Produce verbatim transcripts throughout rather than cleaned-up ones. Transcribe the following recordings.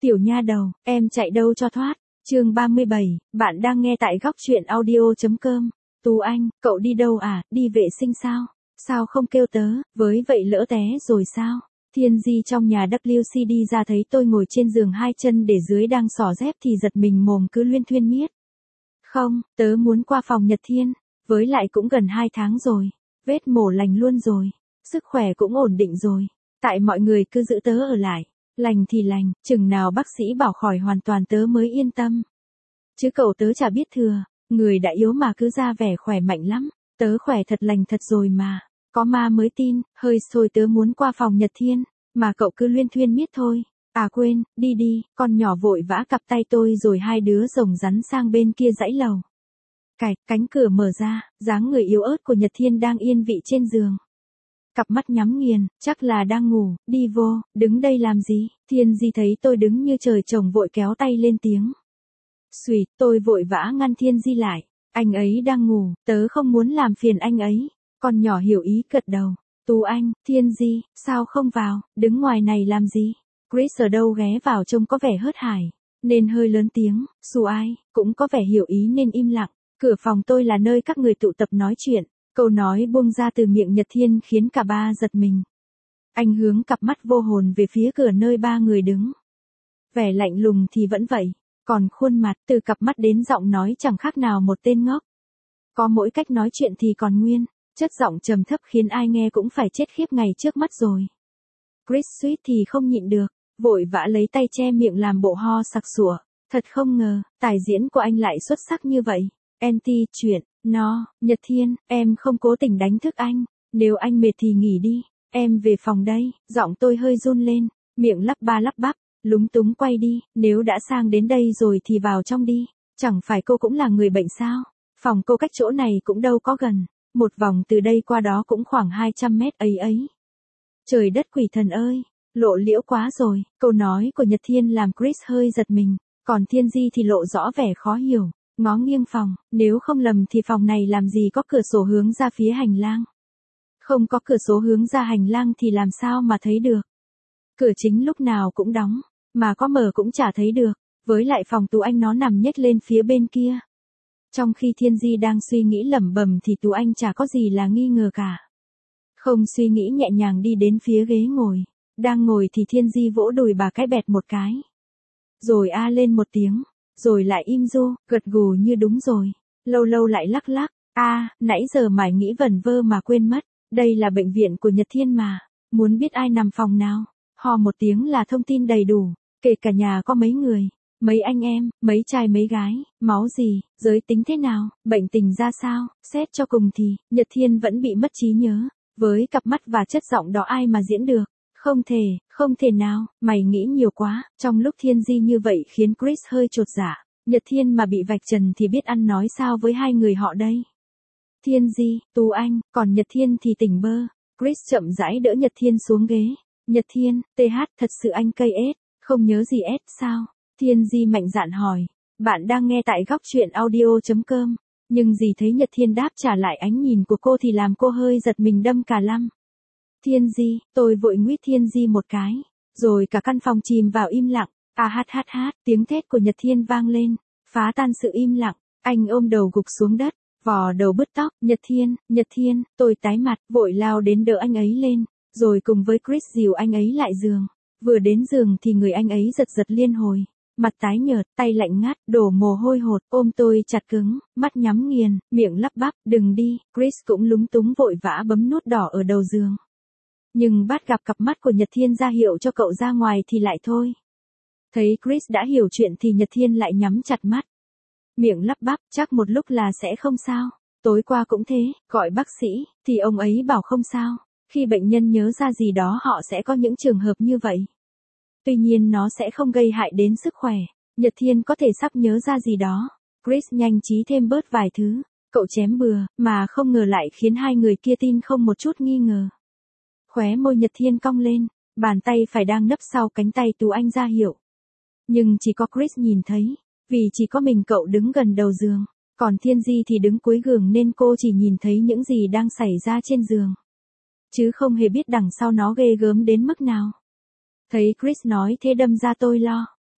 Tiểu nha đầu, em chạy đâu cho thoát. Chương ba mươi bảy, bạn đang nghe tại góc truyện audio.com. Tú Anh, cậu đi đâu à, đi vệ sinh sao? Sao không kêu tớ, với vậy lỡ té rồi sao? Thiên Di trong nhà vê kép xê đi ra thấy tôi ngồi trên giường hai chân để dưới đang xỏ dép thì giật mình mồm cứ luyên thuyên miết. Không, tớ muốn qua phòng Nhật Thiên, với lại cũng gần hai tháng rồi, vết mổ lành luôn rồi, sức khỏe cũng ổn định rồi, tại mọi người cứ giữ tớ ở lại. Lành thì lành, chừng nào bác sĩ bảo khỏi hoàn toàn tớ mới yên tâm. Chứ cậu tớ chả biết thừa, người đã yếu mà cứ ra vẻ khỏe mạnh lắm, tớ khỏe thật lành thật rồi mà, có ma mới tin, hơi xôi tớ muốn qua phòng Nhật Thiên, mà cậu cứ luyên thuyên miết thôi. À quên, đi đi, con nhỏ vội vã cặp tay tôi rồi hai đứa rồng rắn sang bên kia dãy lầu. Cạch, cánh cửa mở ra, dáng người yếu ớt của Nhật Thiên đang yên vị trên giường. Cặp mắt nhắm nghiền, chắc là đang ngủ, đi vô, đứng đây làm gì? Thiên Di thấy tôi đứng như trời trồng vội kéo tay lên tiếng. Xùi, tôi vội vã ngăn Thiên Di lại, anh ấy đang ngủ, tớ không muốn làm phiền anh ấy. Con nhỏ hiểu ý gật đầu. Tú Anh, Thiên Di, sao không vào, đứng ngoài này làm gì? Chris ở đâu ghé vào trông có vẻ hớt hải, nên hơi lớn tiếng, Su Ai, cũng có vẻ hiểu ý nên im lặng. Cửa phòng tôi là nơi các người tụ tập nói chuyện. Câu nói buông ra từ miệng Nhật Thiên khiến cả ba giật mình. Anh hướng cặp mắt vô hồn về phía cửa nơi ba người đứng. Vẻ lạnh lùng thì vẫn vậy, còn khuôn mặt từ cặp mắt đến giọng nói chẳng khác nào một tên ngốc. Có mỗi cách nói chuyện thì còn nguyên, chất giọng trầm thấp khiến ai nghe cũng phải chết khiếp ngày trước mắt rồi. Chris suýt thì không nhịn được, vội vã lấy tay che miệng làm bộ ho sặc sụa. Thật không ngờ, tài diễn của anh lại xuất sắc như vậy. Anti chuyện. Nó, Nhật Thiên, em không cố tình đánh thức anh, nếu anh mệt thì nghỉ đi, em về phòng đây, giọng tôi hơi run lên, miệng lắp ba lắp bắp, lúng túng quay đi, nếu đã sang đến đây rồi thì vào trong đi, chẳng phải cô cũng là người bệnh sao, phòng cô cách chỗ này cũng đâu có gần, một vòng từ đây qua đó cũng khoảng hai trăm mét ấy ấy. Trời đất quỷ thần ơi, lộ liễu quá rồi, câu nói của Nhật Thiên làm Chris hơi giật mình, còn Thiên Di thì lộ rõ vẻ khó hiểu. Ngó nghiêng phòng, nếu không lầm thì phòng này làm gì có cửa sổ hướng ra phía hành lang. Không có cửa sổ hướng ra hành lang thì làm sao mà thấy được. Cửa chính lúc nào cũng đóng, mà có mở cũng chả thấy được, với lại phòng Tú Anh nó nằm nhếch lên phía bên kia. Trong khi Thiên Di đang suy nghĩ lẩm bẩm thì Tú Anh chả có gì là nghi ngờ cả. Không suy nghĩ nhẹ nhàng đi đến phía ghế ngồi, đang ngồi thì Thiên Di vỗ đùi bà cái bẹt một cái. Rồi a lên một tiếng. Rồi lại im ru, gật gù như đúng rồi, lâu lâu lại lắc lắc, a, à, nãy giờ mải nghĩ vẩn vơ mà quên mất, đây là bệnh viện của Nhật Thiên mà, muốn biết ai nằm phòng nào, hò một tiếng là thông tin đầy đủ, kể cả nhà có mấy người, mấy anh em, mấy trai mấy gái, máu gì, giới tính thế nào, bệnh tình ra sao, xét cho cùng thì, Nhật Thiên vẫn bị mất trí nhớ, với cặp mắt và chất giọng đó ai mà diễn được. Không thể, không thể nào, mày nghĩ nhiều quá, trong lúc Thiên Di như vậy khiến Chris hơi chột dạ, Nhật Thiên mà bị vạch trần thì biết ăn nói sao với hai người họ đây. Thiên Di, Tú Anh, còn Nhật Thiên thì tỉnh bơ, Chris chậm rãi đỡ Nhật Thiên xuống ghế, Nhật Thiên, tê hát thật sự anh cây ết, không nhớ gì ết sao, Thiên Di mạnh dạn hỏi, bạn đang nghe tại góc truyện audio.com, nhưng gì thấy Nhật Thiên đáp trả lại ánh nhìn của cô thì làm cô hơi giật mình đâm cả lăm. Thiên Di, tôi vội nguyết Thiên Di một cái, rồi cả căn phòng chìm vào im lặng, à hát hát hát, tiếng thét của Nhật Thiên vang lên, phá tan sự im lặng, anh ôm đầu gục xuống đất, vò đầu bứt tóc, Nhật Thiên, Nhật Thiên, tôi tái mặt, vội lao đến đỡ anh ấy lên, rồi cùng với Chris dìu anh ấy lại giường, vừa đến giường thì người anh ấy giật giật liên hồi, mặt tái nhợt, tay lạnh ngắt, đổ mồ hôi hột, ôm tôi chặt cứng, mắt nhắm nghiền, miệng lắp bắp, đừng đi, Chris cũng lúng túng vội vã bấm nút đỏ ở đầu giường. Nhưng bắt gặp cặp mắt của Nhật Thiên ra hiệu cho cậu ra ngoài thì lại thôi. Thấy Chris đã hiểu chuyện thì Nhật Thiên lại nhắm chặt mắt. Miệng lắp bắp, chắc một lúc là sẽ không sao. Tối qua cũng thế, gọi bác sĩ, thì ông ấy bảo không sao. Khi bệnh nhân nhớ ra gì đó họ sẽ có những trường hợp như vậy. Tuy nhiên nó sẽ không gây hại đến sức khỏe. Nhật Thiên có thể sắp nhớ ra gì đó. Chris nhanh trí thêm bớt vài thứ. Cậu chém bừa, mà không ngờ lại khiến hai người kia tin không một chút nghi ngờ. Khóe môi Nhật Thiên cong lên, bàn tay phải đang nấp sau cánh tay Tú Anh ra hiệu. Nhưng chỉ có Chris nhìn thấy, vì chỉ có mình cậu đứng gần đầu giường, còn Thiên Di thì đứng cuối giường nên cô chỉ nhìn thấy những gì đang xảy ra trên giường. Chứ không hề biết đằng sau nó ghê gớm đến mức nào. Thấy Chris nói thế đâm ra tôi lo,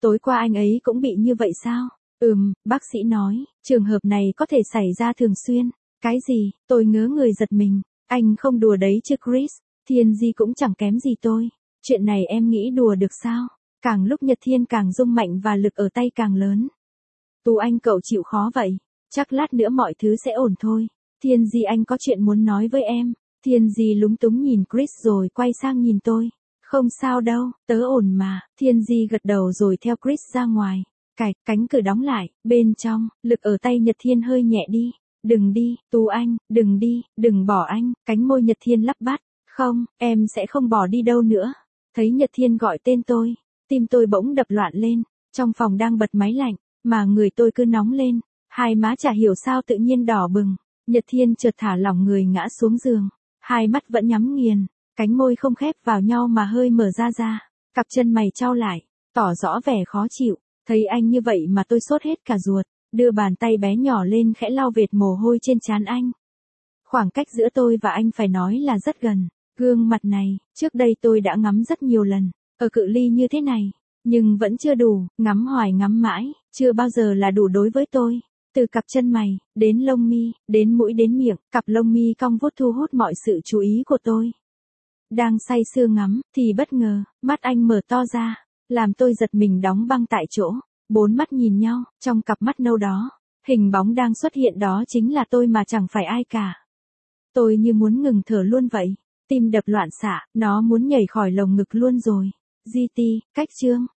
Tối qua anh ấy cũng bị như vậy sao? Ừm, bác sĩ nói, trường hợp này có thể xảy ra thường xuyên. Cái gì? Tôi ngớ người giật mình. Anh không đùa đấy chứ Chris, Thiên Di cũng chẳng kém gì tôi. Chuyện này em nghĩ đùa được sao? Càng lúc Nhật Thiên càng rung mạnh và lực ở tay càng lớn. Tú Anh cậu chịu khó vậy. Chắc lát nữa mọi thứ sẽ ổn thôi. Thiên Di anh có chuyện muốn nói với em. Thiên Di lúng túng nhìn Chris rồi quay sang nhìn tôi. Không sao đâu, tớ ổn mà. Thiên Di gật đầu rồi theo Chris ra ngoài. Cạch, cánh cửa đóng lại, bên trong, lực ở tay Nhật Thiên hơi nhẹ đi. Đừng đi, Tú Anh, đừng đi, đừng bỏ anh. Cánh môi Nhật Thiên lắp bắp. Không, em sẽ không bỏ đi đâu nữa. Thấy Nhật Thiên gọi tên tôi, tim tôi bỗng đập loạn lên. Trong phòng đang bật máy lạnh, mà người tôi cứ nóng lên. Hai má chả hiểu sao tự nhiên đỏ bừng. Nhật Thiên chợt thả lỏng người ngã xuống giường. Hai mắt vẫn nhắm nghiền, cánh môi không khép vào nhau mà hơi mở ra ra. Cặp chân mày chau lại, tỏ rõ vẻ khó chịu. Thấy anh như vậy mà tôi sốt hết cả ruột. Đưa bàn tay bé nhỏ lên khẽ lau vệt mồ hôi trên trán anh. Khoảng cách giữa tôi và anh phải nói là rất gần. Gương mặt này, trước đây tôi đã ngắm rất nhiều lần. Ở cự ly như thế này. Nhưng vẫn chưa đủ, ngắm hoài ngắm mãi, chưa bao giờ là đủ đối với tôi. Từ cặp chân mày, đến lông mi, đến mũi đến miệng, cặp lông mi cong vuốt thu hút mọi sự chú ý của tôi. Đang say sưa ngắm, thì bất ngờ, mắt anh mở to ra, làm tôi giật mình đóng băng tại chỗ. Bốn mắt nhìn nhau, trong cặp mắt nâu đó, hình bóng đang xuất hiện đó chính là tôi mà chẳng phải ai cả. Tôi như muốn ngừng thở luôn vậy, tim đập loạn xạ, nó muốn nhảy khỏi lồng ngực luôn rồi. giê tê, cách chương.